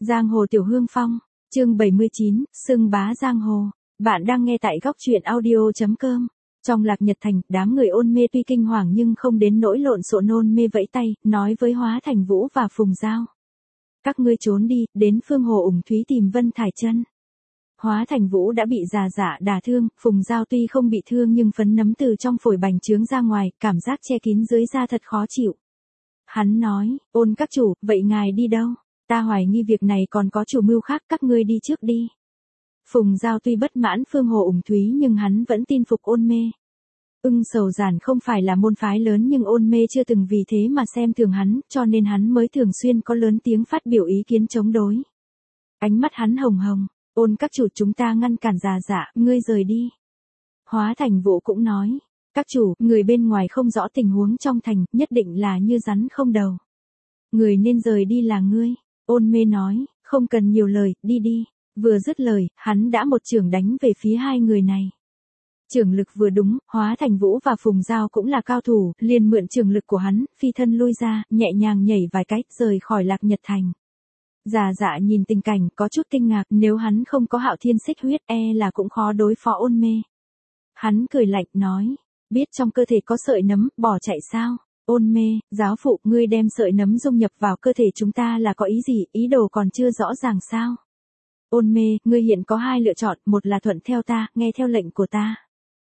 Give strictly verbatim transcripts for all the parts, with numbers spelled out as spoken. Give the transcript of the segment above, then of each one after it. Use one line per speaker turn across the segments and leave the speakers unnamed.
Giang hồ Tiểu Hương Phong, chương bảy mươi chín, xưng bá giang hồ. Bạn đang nghe tại góc truyện audio chấm com. Trong Lạc Nhật Thành, đám người Ôn Mê tuy kinh hoàng nhưng không đến nỗi lộn xộn. Ôn Mê vẫy tay, nói với Hóa Thành Vũ và Phùng Giao. Các ngươi trốn đi, đến Phương Hồ Ủng Thúy tìm Vân Thải Chân. Hóa Thành Vũ đã bị già dạ đả thương, Phùng Giao tuy không bị thương nhưng phấn nấm từ trong phổi bành trướng ra ngoài, cảm giác che kín dưới da thật khó chịu. Hắn nói, Ôn các chủ, vậy ngài đi đâu? Ta hoài nghi việc này còn có chủ mưu khác, các ngươi đi trước đi. Phùng Giao tuy bất mãn Phương Hồ Ủng Thúy nhưng hắn vẫn tin phục Ôn Mê. Ưng Sầu Giản không phải là môn phái lớn nhưng Ôn Mê chưa từng vì thế mà xem thường hắn, cho nên hắn mới thường xuyên có lớn tiếng phát biểu ý kiến chống đối. Ánh mắt hắn hồng hồng, Ôn các chủ, chúng ta ngăn cản già dạ, ngươi rời đi. Hóa Thành Vũ cũng nói, các chủ, người bên ngoài không rõ tình huống trong thành, nhất định là như rắn không đầu. Người nên rời đi là ngươi. Ôn Mê nói, không cần nhiều lời, đi đi. Vừa dứt lời, hắn đã một chưởng đánh về phía hai người này. Chưởng lực vừa đúng, Hóa Thành Vũ và Phùng Giao cũng là cao thủ, liền mượn chưởng lực của hắn, phi thân lui ra, nhẹ nhàng nhảy vài cái, rời khỏi Lạc Nhật Thành. Già dạ nhìn tình cảnh, có chút kinh ngạc, nếu hắn không có Hạo Thiên Xích Huyết e là cũng khó đối phó Ôn Mê. Hắn cười lạnh nói, biết trong cơ thể có sợi nấm, bỏ chạy sao? Ôn Mê, giáo phụ, ngươi đem sợi nấm dung nhập vào cơ thể chúng ta là có ý gì, ý đồ còn chưa rõ ràng sao? Ôn Mê, ngươi hiện có hai lựa chọn, một là thuận theo ta, nghe theo lệnh của ta.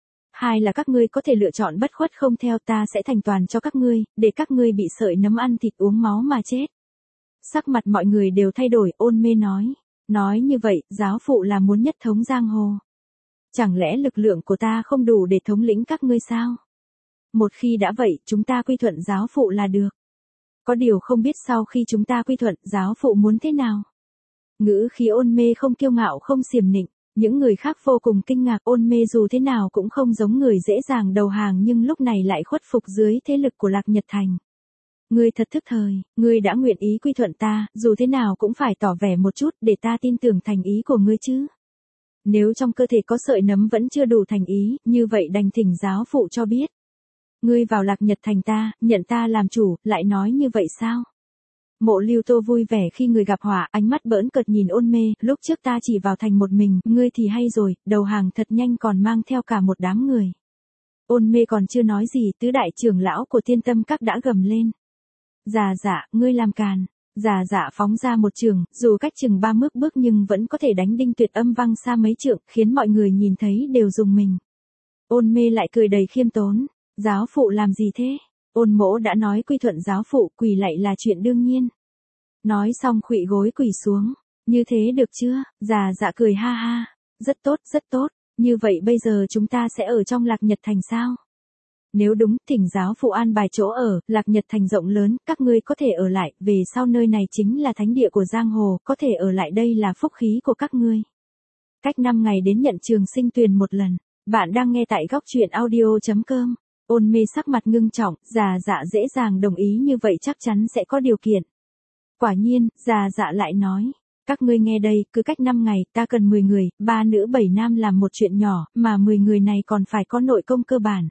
Hai là các ngươi có thể lựa chọn bất khuất không theo, ta sẽ thành toàn cho các ngươi, để các ngươi bị sợi nấm ăn thịt uống máu mà chết. Sắc mặt mọi người đều thay đổi, Ôn Mê nói. Nói như vậy, giáo phụ là muốn nhất thống giang hồ. Chẳng lẽ lực lượng của ta không đủ để thống lĩnh các ngươi sao? Một khi đã vậy, chúng ta quy thuận giáo phụ là được. Có điều không biết sau khi chúng ta quy thuận, giáo phụ muốn thế nào? Ngữ khí Ôn Mê không kiêu ngạo không xiềm nịnh, những người khác vô cùng kinh ngạc. Ôn Mê dù thế nào cũng không giống người dễ dàng đầu hàng nhưng lúc này lại khuất phục dưới thế lực của Lạc Nhật Thành. Ngươi thật thức thời, ngươi đã nguyện ý quy thuận ta, dù thế nào cũng phải tỏ vẻ một chút để ta tin tưởng thành ý của ngươi chứ. Nếu trong cơ thể có sợi nấm vẫn chưa đủ thành ý, như vậy đành thỉnh giáo phụ cho biết. Ngươi vào Lạc Nhật Thành ta, nhận ta làm chủ, lại nói như vậy sao? Mộ Lưu Tô vui vẻ khi người gặp họa, ánh mắt bỡn cợt nhìn Ôn Mê, lúc trước ta chỉ vào thành một mình, ngươi thì hay rồi, đầu hàng thật nhanh còn mang theo cả một đám người. Ôn Mê còn chưa nói gì, tứ đại trưởng lão của Thiên Tâm Các đã gầm lên. Già dạ, ngươi làm càn. Già dạ phóng ra một trường, dù cách chừng ba mức bước nhưng vẫn có thể đánh đinh tuyệt âm văng xa mấy trượng, khiến mọi người nhìn thấy đều rùng mình. Ôn Mê lại cười đầy khiêm tốn. Giáo phụ làm gì thế? Ôn Mỗ đã nói quy thuận giáo phụ, quỳ lạy là chuyện đương nhiên. Nói xong khuỵu gối quỳ xuống. Như thế được chưa? Già dạ cười ha ha. Rất tốt, rất tốt. Như vậy bây giờ chúng ta sẽ ở trong Lạc Nhật Thành sao? Nếu đúng, thỉnh giáo phụ an bài chỗ ở, Lạc Nhật Thành rộng lớn, các ngươi có thể ở lại, về sau nơi này chính là thánh địa của giang hồ, có thể ở lại đây là phúc khí của các ngươi. Cách năm ngày đến nhận Trường Sinh Tuyền một lần. Bạn đang nghe tại góc truyện audio chấm com. Ôn Mê sắc mặt ngưng trọng, già dạ dễ dàng đồng ý như vậy chắc chắn sẽ có điều kiện. Quả nhiên, già dạ lại nói, các ngươi nghe đây, cứ cách năm ngày, ta cần mười người, ba nữ bảy nam làm một chuyện nhỏ, mà mười người này còn phải có nội công cơ bản.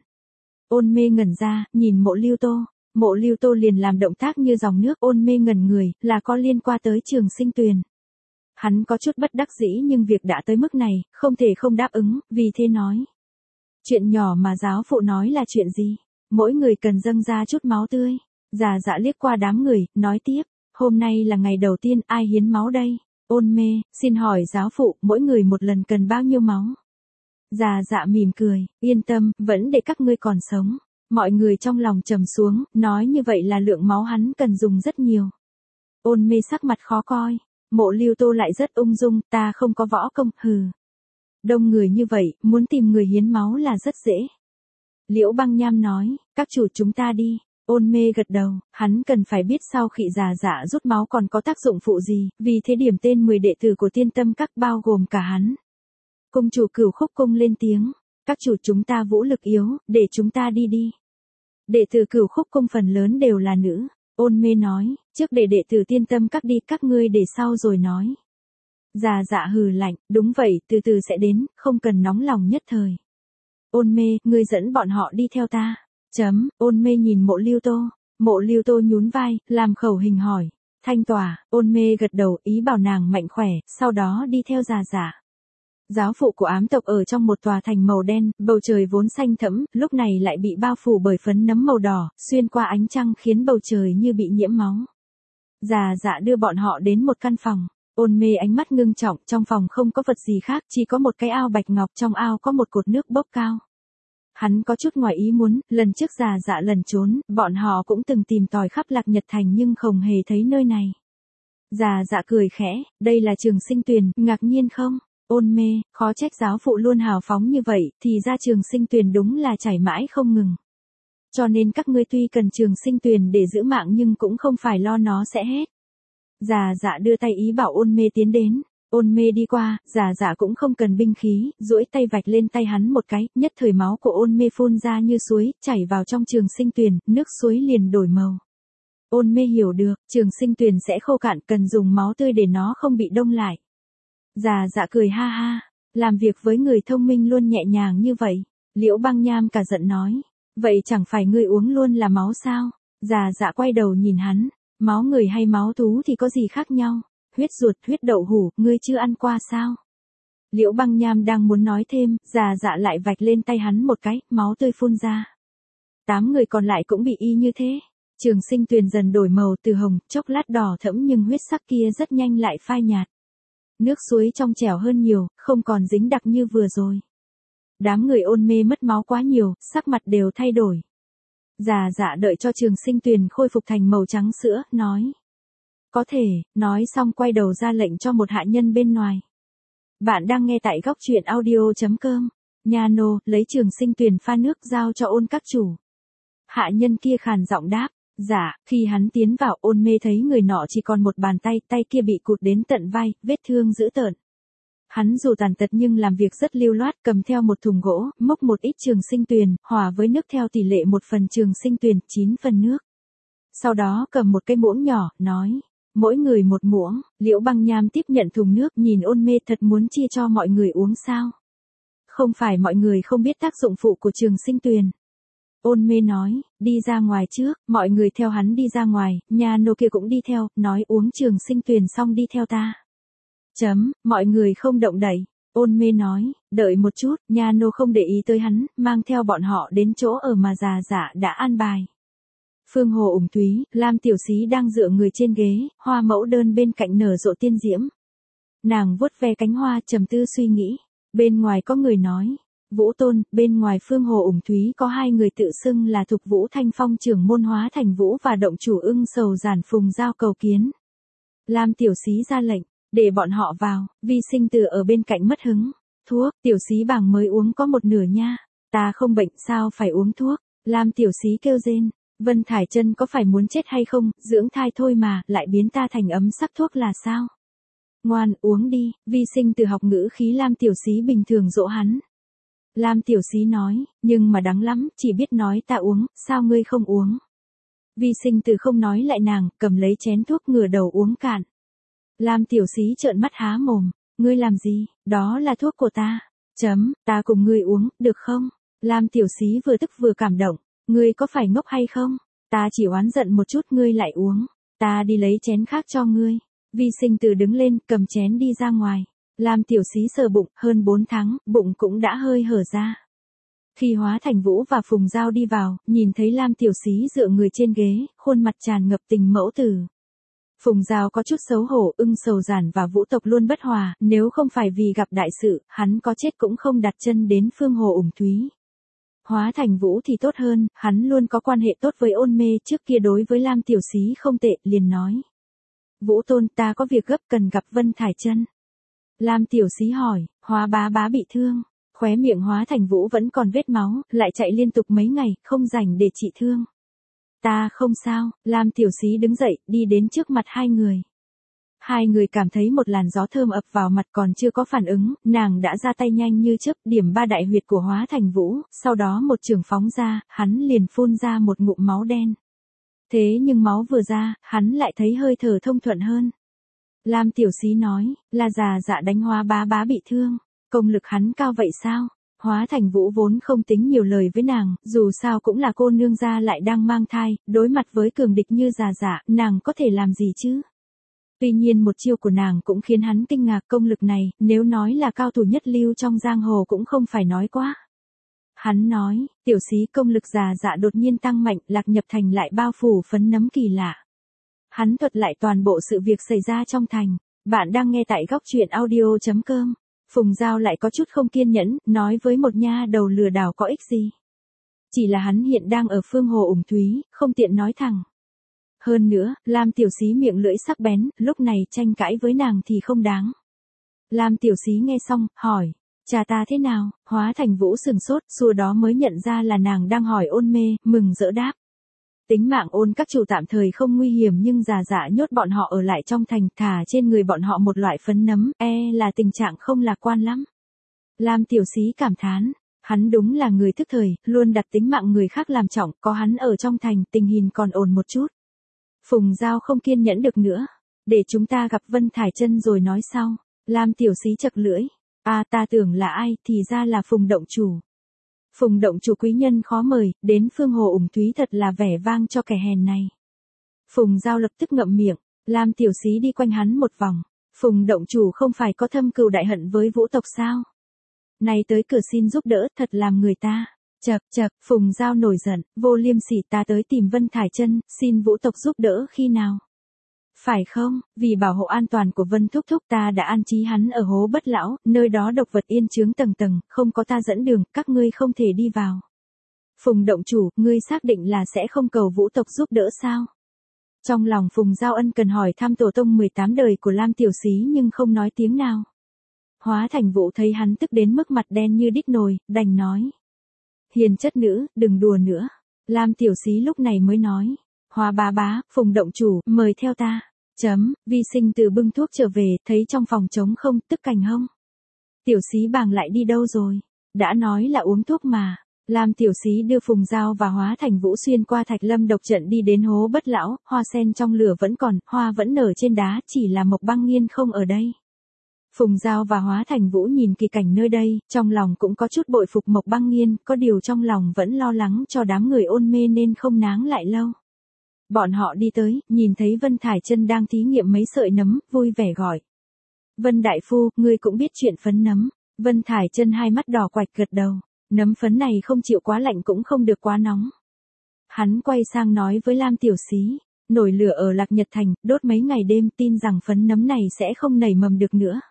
Ôn Mê ngẩn ra, nhìn Mộ Lưu Tô, Mộ Lưu Tô liền làm động tác như dòng nước. Ôn Mê ngẩn người, là có liên quan tới Trường Sinh Tuyền. Hắn có chút bất đắc dĩ nhưng việc đã tới mức này, không thể không đáp ứng, vì thế nói. Chuyện nhỏ mà giáo phụ nói là chuyện gì? Mỗi người cần dâng ra chút máu tươi. Già dạ liếc qua đám người, nói tiếp, hôm nay là ngày đầu tiên, ai hiến máu đây? Ôn Mê, xin hỏi giáo phụ, mỗi người một lần cần bao nhiêu máu? Già dạ mỉm cười, yên tâm, vẫn để các ngươi còn sống. Mọi người trong lòng trầm xuống, nói như vậy là lượng máu hắn cần dùng rất nhiều. Ôn Mê sắc mặt khó coi. Mộ Lưu Tô lại rất ung dung, ta không có võ công, hừ. Đông người như vậy, muốn tìm người hiến máu là rất dễ. Liễu Băng Nham nói, các chủ chúng ta đi. Ôn Mê gật đầu, hắn cần phải biết sau khi già dạ rút máu còn có tác dụng phụ gì, vì thế điểm tên mười đệ tử của Thiên Tâm Các bao gồm cả hắn. Cung chủ Cửu Khúc Cung lên tiếng, các chủ chúng ta vũ lực yếu, để chúng ta đi đi. Đệ tử Cửu Khúc Cung phần lớn đều là nữ. Ôn Mê nói, trước để đệ tử Thiên Tâm Các đi, các ngươi để sau rồi nói. Già dạ hừ lạnh, đúng vậy, từ từ sẽ đến, không cần nóng lòng nhất thời. Ôn Mê, ngươi dẫn bọn họ đi theo ta. Chấm, Ôn Mê nhìn Mộ Lưu Tô. Mộ Lưu Tô nhún vai, làm khẩu hình hỏi. Thanh tỏa, ôn mê gật đầu ý bảo nàng mạnh khỏe, sau đó đi theo già dạ. Giáo phụ của ám tộc ở trong một tòa thành màu đen, bầu trời vốn xanh thẫm, lúc này lại bị bao phủ bởi phấn nấm màu đỏ, xuyên qua ánh trăng khiến bầu trời như bị nhiễm máu. Già dạ đưa bọn họ đến một căn phòng. Ôn mê ánh mắt ngưng trọng, trong phòng không có vật gì khác, chỉ có một cái ao bạch ngọc, trong ao có một cột nước bốc cao. Hắn có chút ngoài ý muốn, lần trước già dạ lần trốn, bọn họ cũng từng tìm tòi khắp Lạc Nhật Thành nhưng không hề thấy nơi này. Già dạ cười khẽ, đây là Trường Sinh Tuyền, ngạc nhiên không? Ôn mê, khó trách giáo phụ luôn hào phóng như vậy, thì ra Trường Sinh Tuyền đúng là chảy mãi không ngừng. Cho nên các ngươi tuy cần Trường Sinh Tuyền để giữ mạng nhưng cũng không phải lo nó sẽ hết. Già dạ đưa tay ý bảo ôn mê tiến đến. Ôn mê đi qua, già dạ cũng không cần binh khí, duỗi tay vạch lên tay hắn một cái, nhất thời máu của ôn mê phun ra như suối, chảy vào trong Trường Sinh Tuyền, nước suối liền đổi màu. Ôn mê hiểu được, Trường Sinh Tuyền sẽ khô cạn, cần dùng máu tươi để nó không bị đông lại. Già dạ cười ha ha, làm việc với người thông minh luôn nhẹ nhàng như vậy. Liễu Băng Nham cả giận nói, vậy chẳng phải ngươi uống luôn là máu sao? Già dạ quay đầu nhìn hắn, máu người hay máu thú thì có gì khác nhau? Huyết ruột, huyết đậu hủ, ngươi chưa ăn qua sao? Liễu Băng Nham đang muốn nói thêm, già dạ lại vạch lên tay hắn một cái, máu tươi phun ra. Tám người còn lại cũng bị y như thế. Trường Sinh Tuyền dần đổi màu từ hồng, chốc lát đỏ thẫm nhưng huyết sắc kia rất nhanh lại phai nhạt. Nước suối trong trẻo hơn nhiều, không còn dính đặc như vừa rồi. Đám người ôn mê mất máu quá nhiều, sắc mặt đều thay đổi. Già dạ đợi cho Trường Sinh Tuyền khôi phục thành màu trắng sữa, nói. Có thể, nói xong quay đầu ra lệnh cho một hạ nhân bên ngoài. Bạn đang nghe tại góc truyện audio.com. Nha nô, lấy Trường Sinh Tuyền pha nước giao cho ôn các chủ. Hạ nhân kia khàn giọng đáp. Dạ, khi hắn tiến vào ôn mê thấy người nọ chỉ còn một bàn tay, tay kia bị cụt đến tận vai, vết thương dữ tợn. Hắn dù tàn tật nhưng làm việc rất lưu loát, cầm theo một thùng gỗ, múc một ít Trường Sinh Tuyền, hòa với nước theo tỷ lệ một phần Trường Sinh Tuyền, chín phần nước. Sau đó cầm một cái muỗng nhỏ, nói, mỗi người một muỗng. Liễu Băng Nham tiếp nhận thùng nước, nhìn ôn mê thật muốn chia cho mọi người uống sao? Không phải mọi người không biết tác dụng phụ của Trường Sinh Tuyền. Ôn mê nói, đi ra ngoài trước, mọi người theo hắn đi ra ngoài, nhà nô kia cũng đi theo, nói uống Trường Sinh Tuyền xong đi theo ta. Chấm, mọi người không động đậy. Ôn mê nói, đợi một chút, nhà nô không để ý tới hắn, mang theo bọn họ đến chỗ ở mà già dạ đã an bài. Phương Hồ Ủng Thúy, Lam Tiểu Xí đang dựa người trên ghế, Hoa Mẫu Đơn bên cạnh nở rộ tiên diễm. Nàng vuốt ve cánh hoa trầm tư suy nghĩ. Bên ngoài có người nói. Vũ Tôn, bên ngoài Phương Hồ Ủng Thúy có hai người tự xưng là Thục Vũ Thanh Phong trưởng môn Hóa Thành Vũ và động chủ Ưng Sầu Giản Phùng giao cầu kiến. Lam Tiểu Xí ra lệnh, để bọn họ vào, Vi Sinh Từ ở bên cạnh mất hứng. Thuốc, Tiểu Xí bảng mới uống có một nửa nha. Ta không bệnh sao phải uống thuốc. Lam Tiểu Xí kêu rên. Vân Thải Chân có phải muốn chết hay không, dưỡng thai thôi mà, lại biến ta thành ấm sắc thuốc là sao? Ngoan, uống đi, Vi Sinh Từ học ngữ khí Lam Tiểu Xí bình thường dỗ hắn. Lam Tiểu Xí nói, nhưng mà đắng lắm, chỉ biết nói ta uống, sao ngươi không uống? Vi Sinh Từ không nói lại nàng, cầm lấy chén thuốc ngửa đầu uống cạn. Lam Tiểu Xí trợn mắt há mồm, ngươi làm gì, đó là thuốc của ta. Chấm, ta cùng ngươi uống, được không? Lam Tiểu Xí vừa tức vừa cảm động, ngươi có phải ngốc hay không? Ta chỉ oán giận một chút ngươi lại uống, ta đi lấy chén khác cho ngươi. Vi Sinh Từ đứng lên, cầm chén đi ra ngoài. Lam Tiểu Xí sờ bụng, hơn bốn tháng, bụng cũng đã hơi hở ra. Khi Hóa Thành Vũ và Phùng Giao đi vào, nhìn thấy Lam Tiểu Xí dựa người trên ghế, khuôn mặt tràn ngập tình mẫu tử. Phùng Giao có chút xấu hổ, Ưng Sầu Giản và Vũ tộc luôn bất hòa, nếu không phải vì gặp đại sự, hắn có chết cũng không đặt chân đến Phương Hồ Ủng Thúy. Hóa Thành Vũ thì tốt hơn, hắn luôn có quan hệ tốt với ôn mê, trước kia đối với Lam Tiểu Xí không tệ, liền nói. Vũ Tôn, ta có việc gấp cần gặp Vân Thải Chân. Lam Tiểu Xí hỏi, Hóa bá bá bị thương, khóe miệng Hóa Thành Vũ vẫn còn vết máu, lại chạy liên tục mấy ngày, không rảnh để trị thương. Ta không sao, Lam Tiểu Xí đứng dậy, đi đến trước mặt hai người. Hai người cảm thấy một làn gió thơm ập vào mặt còn chưa có phản ứng, nàng đã ra tay nhanh như chớp, điểm ba đại huyệt của Hóa Thành Vũ, sau đó một trường phóng ra, hắn liền phun ra một ngụm máu đen. Thế nhưng máu vừa ra, hắn lại thấy hơi thở thông thuận hơn. Lam Tiểu Xí nói, là già dạ đánh Hóa bá bá bị thương, công lực hắn cao vậy sao? Hóa Thành Vũ vốn không tính nhiều lời với nàng, dù sao cũng là cô nương gia lại đang mang thai, đối mặt với cường địch như già dạ, nàng có thể làm gì chứ? Tuy nhiên một chiêu của nàng cũng khiến hắn kinh ngạc, công lực này, nếu nói là cao thủ nhất lưu trong giang hồ cũng không phải nói quá. Hắn nói, tiểu xí công lực già dạ đột nhiên tăng mạnh, Lạc Nhập Thành lại bao phủ phấn nấm kỳ lạ. Hắn thuật lại toàn bộ sự việc xảy ra trong thành. Bạn đang nghe tại góc truyện audio chấm com. Phùng Giao lại có chút không kiên nhẫn, nói với một nha đầu lừa đảo có ích gì. Chỉ là hắn hiện đang ở phương hồ ủng thúy, không tiện nói thẳng. Hơn nữa, Lam tiểu xí miệng lưỡi sắc bén, lúc này tranh cãi với nàng thì không đáng. Lam tiểu xí nghe xong, hỏi, cha ta thế nào? Hóa Thành Vũ sừng sốt, xua đó mới nhận ra là nàng đang hỏi ôn mê, mừng rỡ đáp. Tính mạng ôn các chủ tạm thời không nguy hiểm nhưng già dạ nhốt bọn họ ở lại trong thành, thả trên người bọn họ một loại phấn nấm, e là tình trạng không lạc quan lắm. Lam tiểu xí cảm thán, hắn đúng là người thức thời, luôn đặt tính mạng người khác làm trọng, có hắn ở trong thành, tình hình còn ổn một chút. Phùng Giao không kiên nhẫn được nữa, để chúng ta gặp Vân Thải Chân rồi nói sau. Lam tiểu xí chật lưỡi, à ta tưởng là ai, thì ra là Phùng động chủ. Phùng động chủ quý nhân khó mời, đến phương hồ ủng thúy thật là vẻ vang cho kẻ hèn này. Phùng Giao lập tức ngậm miệng, Lam tiểu xí đi quanh hắn một vòng. Phùng động chủ không phải có thâm cừu đại hận với Vũ tộc sao? Này tới cửa xin giúp đỡ, thật làm người ta. Chậc chậc, Phùng Giao nổi giận, vô liêm sỉ, ta tới tìm Vân Thải Chân, xin Vũ tộc giúp đỡ khi nào? Phải không, vì bảo hộ an toàn của Vân thúc thúc ta đã an trí hắn ở hố Bất Lão, nơi đó độc vật yên chướng tầng tầng, không có ta dẫn đường, các ngươi không thể đi vào. Phùng động chủ, ngươi xác định là sẽ không cầu Vũ tộc giúp đỡ sao? Trong lòng Phùng Giao ân cần hỏi thăm tổ tông mười tám đời của Lam tiểu xí nhưng không nói tiếng nào. Hóa Thành Vũ thấy hắn tức đến mức mặt đen như đít nồi, đành nói. Hiền chất nữ, đừng đùa nữa. Lam tiểu xí lúc này mới nói. Hóa bá bá, Phùng động chủ, mời theo ta. Chấm, vi sinh từ bưng thuốc trở về, thấy trong phòng trống không, tức cành hông. Tiểu xí bàng lại đi đâu rồi? Đã nói là uống thuốc mà. Lam tiểu xí đưa Phùng Giao và Hóa Thành Vũ xuyên qua Thạch Lâm độc trận đi đến hố Bất Lão, hoa sen trong lửa vẫn còn, hoa vẫn nở trên đá, chỉ là Mộc Băng Nghiên không ở đây. Phùng Giao và Hóa Thành Vũ nhìn kỳ cảnh nơi đây, trong lòng cũng có chút bội phục Mộc Băng Nghiên, có điều trong lòng vẫn lo lắng cho đám người ôn mê nên không náng lại lâu. Bọn họ đi tới, nhìn thấy Vân Thải Chân đang thí nghiệm mấy sợi nấm, vui vẻ gọi. Vân đại phu, ngươi cũng biết chuyện phấn nấm. Vân Thải Chân hai mắt đỏ quạch gật đầu. Nấm phấn này không chịu quá lạnh cũng không được quá nóng. Hắn quay sang nói với Lam tiểu xí, nổi lửa ở Lạc Nhật Thành, đốt mấy ngày đêm, tin rằng phấn nấm này sẽ không nảy mầm được nữa.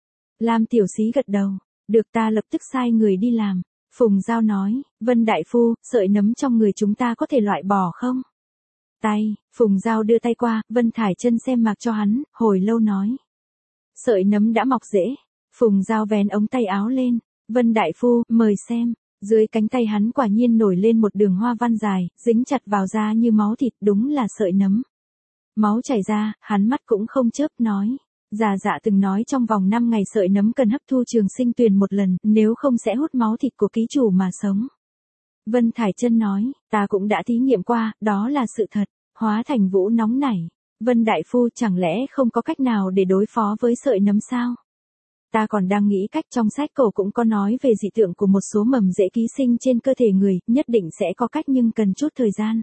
Lam tiểu xí gật đầu, được, ta lập tức sai người đi làm. Phùng Giao nói, Vân đại phu, sợi nấm trong người chúng ta có thể loại bỏ không? Tay, Phùng Giao đưa tay qua, Vân Thải Chân xem mặc cho hắn, hồi lâu nói. Sợi nấm đã mọc rễ. Phùng Giao vén ống tay áo lên, Vân đại phu, mời xem. Dưới cánh tay hắn quả nhiên nổi lên một đường hoa văn dài, dính chặt vào da như máu thịt, đúng là sợi nấm. Máu chảy ra, hắn mắt cũng không chớp, nói. Già dạ từng nói trong vòng năm ngày sợi nấm cần hấp thu trường sinh tuyền một lần, nếu không sẽ hút máu thịt của ký chủ mà sống. Vân Thải Chân nói, ta cũng đã thí nghiệm qua, đó là sự thật. Hóa Thành Vũ nóng nảy. Vân đại phu, chẳng lẽ không có cách nào để đối phó với sợi nấm sao? Ta còn đang nghĩ cách, trong sách cổ cũng có nói về dị tượng của một số mầm rễ ký sinh trên cơ thể người, nhất định sẽ có cách nhưng cần chút thời gian.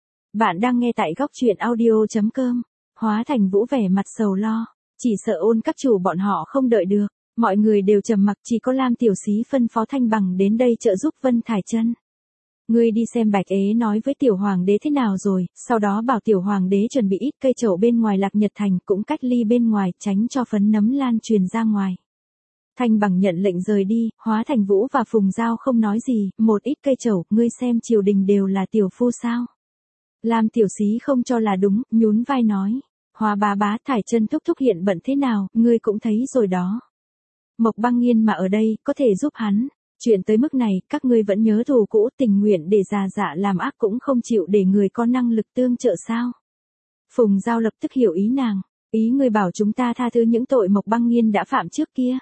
Bạn đang nghe tại góc truyện audio chấm com. Hóa Thành Vũ vẻ mặt sầu lo, chỉ sợ ôn các chủ bọn họ không đợi được. Mọi người đều trầm mặc, chỉ có Lam tiểu xí phân phó Thanh Bằng đến đây trợ giúp Vân Thải Chân. Ngươi đi xem Bạch Ế nói với tiểu hoàng đế thế nào rồi, sau đó bảo tiểu hoàng đế chuẩn bị ít cây trầu bên ngoài Lạc Nhật Thành, cũng cách ly bên ngoài, tránh cho phấn nấm lan truyền ra ngoài. Thanh Bằng nhận lệnh rời đi, Hóa Thành Vũ và Phùng Giao không nói gì, một ít cây trầu, ngươi xem triều đình đều là tiểu phu sao? Lam tiểu xí không cho là đúng, nhún vai nói. Hóa bá bá, Thải Chân thúc thúc hiện bận thế nào, ngươi cũng thấy rồi đó. Mộc Băng Nghiên mà ở đây, có thể giúp hắn. Chuyện tới mức này, các ngươi vẫn nhớ thù cũ, tình nguyện để già dạ làm ác cũng không chịu để người có năng lực tương trợ sao? Phùng Giao lập tức hiểu ý nàng, ý ngươi bảo chúng ta tha thứ những tội Mộc Băng Nghiên đã phạm trước kia.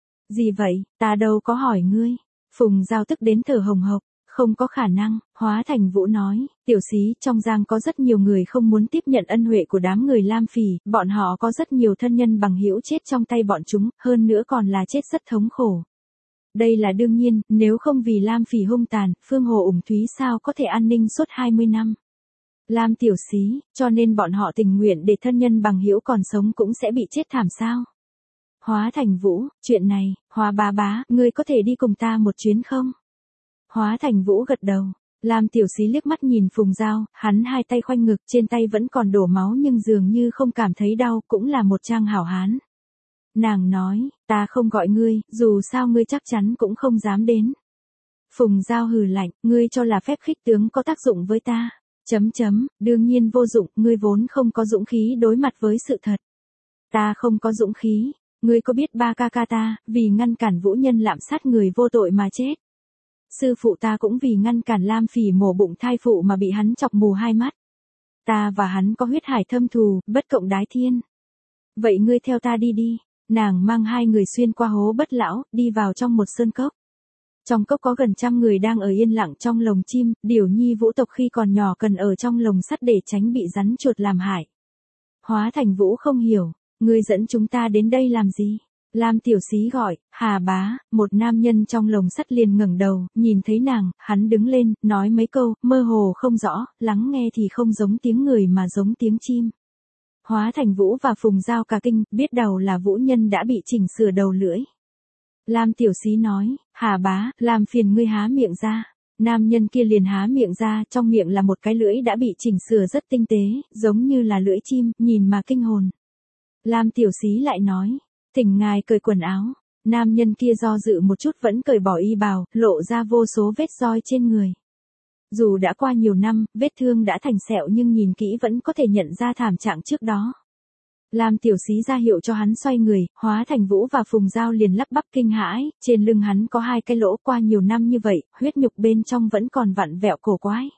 Gì vậy, ta đâu có hỏi ngươi. Phùng Giao tức đến thở hồng hộc, không có khả năng. Hóa Thành Vũ nói, tiểu xí, trong giang có rất nhiều người không muốn tiếp nhận ân huệ của đám người Lam Phỉ, bọn họ có rất nhiều thân nhân bằng hữu chết trong tay bọn chúng, hơn nữa còn là chết rất thống khổ. Đây là đương nhiên, nếu không vì Lam Phỉ hung tàn, phương hồ ủng thúy sao có thể an ninh suốt hai mươi năm. Lam tiểu xí, cho nên bọn họ tình nguyện để thân nhân bằng hữu còn sống cũng sẽ bị chết thảm sao? Hóa Thành Vũ, chuyện này, Hóa bá bá, ngươi có thể đi cùng ta một chuyến không? Hóa Thành Vũ gật đầu. Lam tiểu xí liếc mắt nhìn Phùng Giao, hắn hai tay khoanh ngực, trên tay vẫn còn đổ máu nhưng dường như không cảm thấy đau, cũng là một trang hảo hán. Nàng nói, ta không gọi ngươi, dù sao ngươi chắc chắn cũng không dám đến. Phùng Giao hừ lạnh, ngươi cho là phép khích tướng có tác dụng với ta. Chấm chấm, đương nhiên vô dụng, ngươi vốn không có dũng khí đối mặt với sự thật. Ta không có dũng khí, ngươi có biết ba ca ca ta, vì ngăn cản Vũ Nhân lạm sát người vô tội mà chết. Sư phụ ta cũng vì ngăn cản Lam Phỉ mổ bụng thai phụ mà bị hắn chọc mù hai mắt. Ta và hắn có huyết hải thâm thù, bất cộng đái thiên. Vậy ngươi theo ta đi đi. Nàng mang hai người xuyên qua hố Bất Lão, đi vào trong một sơn cốc. Trong cốc có gần trăm người đang ở yên lặng trong lồng chim, Điểu Nhi Vũ tộc khi còn nhỏ cần ở trong lồng sắt để tránh bị rắn chuột làm hại. Hóa Thành Vũ không hiểu, ngươi dẫn chúng ta đến đây làm gì? Lam tiểu xí gọi, Hà bá, một nam nhân trong lồng sắt liền ngẩng đầu, nhìn thấy nàng, hắn đứng lên, nói mấy câu, mơ hồ không rõ, lắng nghe thì không giống tiếng người mà giống tiếng chim. Hóa Thành Vũ và Phùng Giao cả kinh, biết đầu là Vũ Nhân đã bị chỉnh sửa đầu lưỡi. Lam tiểu xí nói, Hà bá, làm phiền ngươi há miệng ra. Nam nhân kia liền há miệng ra, trong miệng là một cái lưỡi đã bị chỉnh sửa rất tinh tế, giống như là lưỡi chim, nhìn mà kinh hồn. Lam tiểu xí lại nói, thỉnh ngài cởi quần áo. Nam nhân kia do dự một chút vẫn cởi bỏ y bào, lộ ra vô số vết roi trên người. Dù đã qua nhiều năm, vết thương đã thành sẹo nhưng nhìn kỹ vẫn có thể nhận ra thảm trạng trước đó. Lam tiểu xí ra hiệu cho hắn xoay người, Hóa Thành Vũ và Phùng Giao liền lắp bắp kinh hãi, trên lưng hắn có hai cái lỗ qua nhiều năm như vậy, huyết nhục bên trong vẫn còn vặn vẹo cổ quái.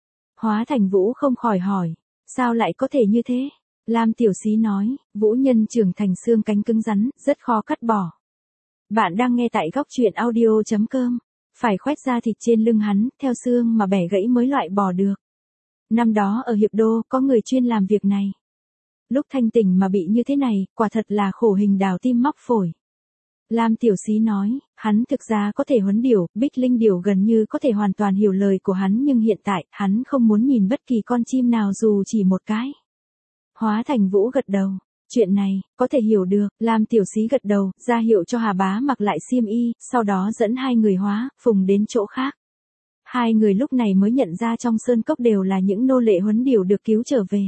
Hóa Thành Vũ không khỏi hỏi, sao lại có thể như thế? Lam tiểu xí nói, Vũ Nhân trưởng thành xương cánh cứng rắn, rất khó cắt bỏ. Bạn đang nghe tại góc truyện audio chấm com. Phải khoét ra thịt trên lưng hắn, theo xương mà bẻ gãy mới loại bỏ được. Năm đó ở Hiệp Đô, có người chuyên làm việc này. Lúc thanh tỉnh mà bị như thế này, quả thật là khổ hình đào tim móc phổi. Lam tiểu xí nói, hắn thực ra có thể huấn điểu, Bích Linh điểu gần như có thể hoàn toàn hiểu lời của hắn nhưng hiện tại, hắn không muốn nhìn bất kỳ con chim nào dù chỉ một cái. Hóa Thành Vũ gật đầu. Chuyện này, có thể hiểu được, Lam tiểu xí gật đầu, ra hiệu cho Hà bá mặc lại xiêm y, sau đó dẫn hai người Hóa, Phùng đến chỗ khác. Hai người lúc này mới nhận ra trong sơn cốc đều là những nô lệ huấn điểu được cứu trở về.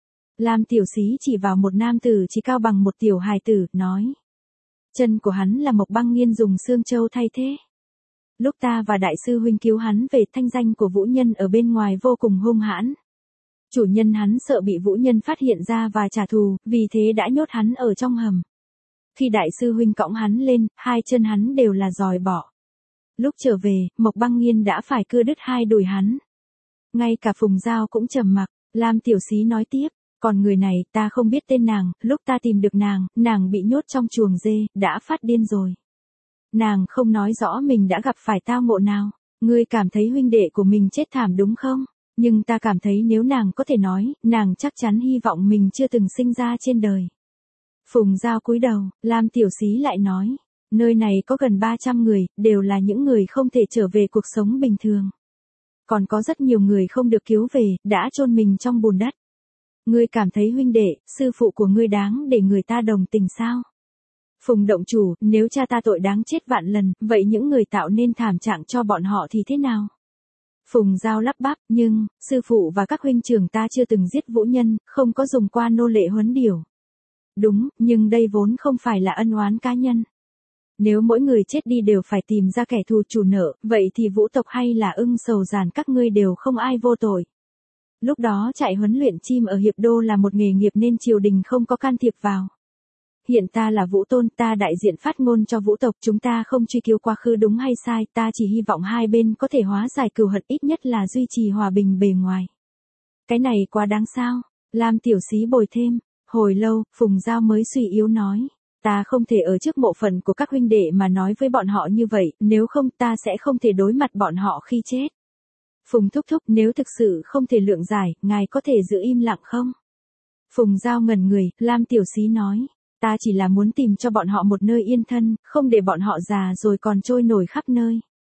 Lam tiểu xí chỉ vào một nam tử chỉ cao bằng một tiểu hài tử, nói. Chân của hắn là Mộc Băng Nghiên dùng xương châu thay thế. Lúc ta và đại sư huynh cứu hắn về, thanh danh của Vũ Nhân ở bên ngoài vô cùng hung hãn. Chủ nhân hắn sợ bị Vũ Nhân phát hiện ra và trả thù, vì thế đã nhốt hắn ở trong hầm. Khi đại sư huynh cõng hắn lên, hai chân hắn đều là giòi bọ. Lúc trở về, Mộc Băng Nghiên đã phải cưa đứt hai đùi hắn. Ngay cả Phùng Giao cũng trầm mặc. Lam tiểu xí nói tiếp, còn người này ta không biết tên nàng, lúc ta tìm được nàng, nàng bị nhốt trong chuồng dê, đã phát điên rồi. Nàng không nói rõ mình đã gặp phải tao ngộ nào. Ngươi cảm thấy huynh đệ của mình chết thảm đúng không? Nhưng ta cảm thấy nếu nàng có thể nói, nàng chắc chắn hy vọng mình chưa từng sinh ra trên đời. Phùng Giao cúi đầu, Lam tiểu xí lại nói, nơi này có gần ba trăm người, đều là những người không thể trở về cuộc sống bình thường. Còn có rất nhiều người không được cứu về, đã chôn mình trong bùn đất. Ngươi cảm thấy huynh đệ, sư phụ của ngươi đáng để người ta đồng tình sao? Phùng động chủ, nếu cha ta tội đáng chết vạn lần, vậy những người tạo nên thảm trạng cho bọn họ thì thế nào? Phùng Giao lắp bắp, nhưng, sư phụ và các huynh trưởng ta chưa từng giết Vũ Nhân, không có dùng qua nô lệ huấn điểu. Đúng, nhưng đây vốn không phải là ân oán cá nhân. Nếu mỗi người chết đi đều phải tìm ra kẻ thù chủ nợ, vậy thì Vũ tộc hay là Ưng Sầu Giản các ngươi đều không ai vô tội. Lúc đó chạy huấn luyện chim ở Hiệp Đô là một nghề nghiệp nên triều đình không có can thiệp vào. Hiện ta là Vũ Tôn, ta đại diện phát ngôn cho Vũ tộc, chúng ta không truy cứu quá khứ đúng hay sai, ta chỉ hy vọng hai bên có thể hóa giải cừu hận, ít nhất là duy trì hòa bình bề ngoài. Cái này quá đáng sao? Lam tiểu xí bồi thêm. Hồi lâu, Phùng Giao mới suy yếu nói. Ta không thể ở trước mộ phần của các huynh đệ mà nói với bọn họ như vậy, nếu không ta sẽ không thể đối mặt bọn họ khi chết. Phùng thúc thúc, nếu thực sự không thể lượng giải, ngài có thể giữ im lặng không? Phùng Giao ngẩn người, Lam tiểu xí nói. Ta chỉ là muốn tìm cho bọn họ một nơi yên thân, không để bọn họ già rồi còn trôi nổi khắp nơi.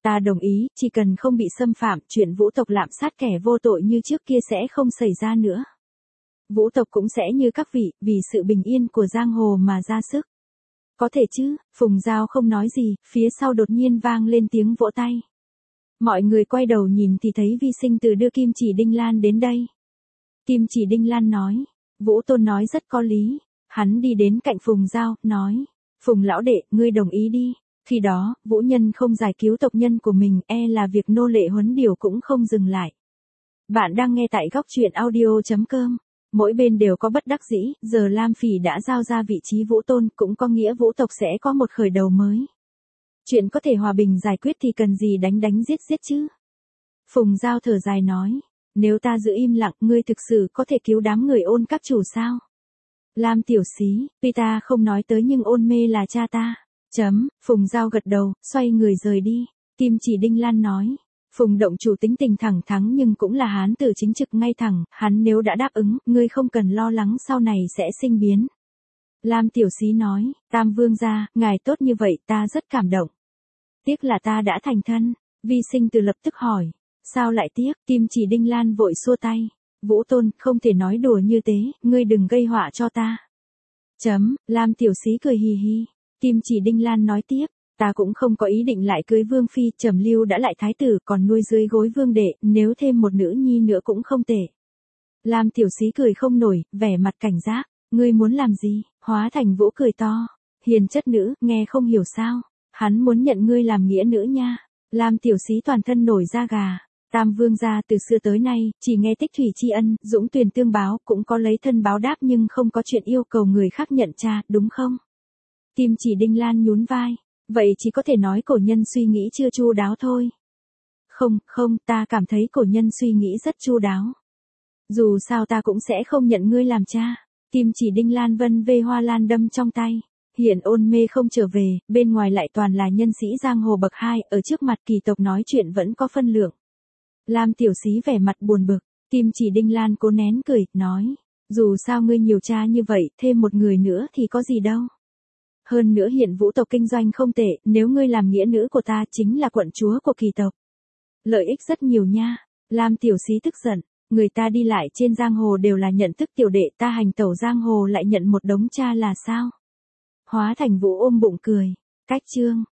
Ta đồng ý, chỉ cần không bị xâm phạm, chuyện vũ tộc lạm sát kẻ vô tội như trước kia sẽ không xảy ra nữa. Vũ tộc cũng sẽ như các vị, vì sự bình yên của giang hồ mà ra sức. Có thể chứ, Phùng Giao không nói gì, phía sau đột nhiên vang lên tiếng vỗ tay. Mọi người quay đầu nhìn thì thấy Vi Sinh Từ đưa Kim Chỉ Đinh Lan đến đây. Kim Chỉ Đinh Lan nói, Vũ Tôn nói rất có lý. Hắn đi đến cạnh Phùng Giao, nói, Phùng lão đệ, ngươi đồng ý đi. Khi đó, Vũ Nhân không giải cứu tộc nhân của mình, e là việc nô lệ huấn điều cũng không dừng lại. Bạn đang nghe tại góc truyện audio chấm com. Mỗi bên đều có bất đắc dĩ, giờ Lam Phỉ đã giao ra vị trí Vũ Tôn, cũng có nghĩa Vũ tộc sẽ có một khởi đầu mới. Chuyện có thể hòa bình giải quyết thì cần gì đánh đánh giết giết chứ? Phùng Giao thở dài nói, nếu ta giữ im lặng, ngươi thực sự có thể cứu đám người Ôn các chủ sao? Lam tiểu xí, tuy ta không nói tới nhưng Ôn mê là cha ta. Chấm, Phùng Giao gật đầu, xoay người rời đi. Kim Chỉ Đinh Lan nói, Phùng động chủ tính tình thẳng thắn nhưng cũng là hán tử chính trực ngay thẳng, hắn nếu đã đáp ứng, ngươi không cần lo lắng sau này sẽ sinh biến. Lam tiểu xí nói, Tam Vương gia, ngài tốt như vậy ta rất cảm động. Tiếc là ta đã thành thân. Vi Sinh Từ lập tức hỏi, sao lại tiếc? Kim Chỉ Đinh Lan vội xua tay, Vũ Tôn, không thể nói đùa như thế, ngươi đừng gây họa cho ta. Chấm, Lam tiểu xí cười hì hì. Kim Chỉ Đinh Lan nói tiếp, ta cũng không có ý định lại cưới Vương Phi, Trầm Lưu đã lại thái tử còn nuôi dưới gối Vương đệ, nếu thêm một nữ nhi nữa cũng không tệ. Lam tiểu xí cười không nổi, vẻ mặt cảnh giác, ngươi muốn làm gì? Hóa Thành Vũ cười to, hiền chất nữ, nghe không hiểu sao, hắn muốn nhận ngươi làm nghĩa nữ nha. Lam tiểu xí toàn thân nổi da gà, Tam Vương gia từ xưa tới nay, chỉ nghe tích thủy tri ân, dũng tuyền tương báo, cũng có lấy thân báo đáp nhưng không có chuyện yêu cầu người khác nhận cha, đúng không? Kim Chỉ Đinh Lan nhún vai, vậy chỉ có thể nói cổ nhân suy nghĩ chưa chu đáo thôi. Không, không, ta cảm thấy cổ nhân suy nghĩ rất chu đáo. Dù sao ta cũng sẽ không nhận ngươi làm cha. Kim Chỉ Đinh Lan vân vê hoa lan đâm trong tay. Hiện Ôn mê không trở về, bên ngoài lại toàn là nhân sĩ giang hồ bậc hai, ở trước mặt kỳ tộc nói chuyện vẫn có phân lượng. Lam tiểu xí vẻ mặt buồn bực, Kim Chỉ Đinh Lan cố nén cười, nói, dù sao ngươi nhiều cha như vậy, thêm một người nữa thì có gì đâu. Hơn nữa hiện Vũ tộc kinh doanh không tệ, nếu ngươi làm nghĩa nữ của ta chính là quận chúa của kỳ tộc. Lợi ích rất nhiều nha. Lam tiểu xí tức giận, người ta đi lại trên giang hồ đều là nhận thức tiểu đệ, ta hành tẩu giang hồ lại nhận một đống cha là sao? Hóa Thành Vũ ôm bụng cười, cách chương.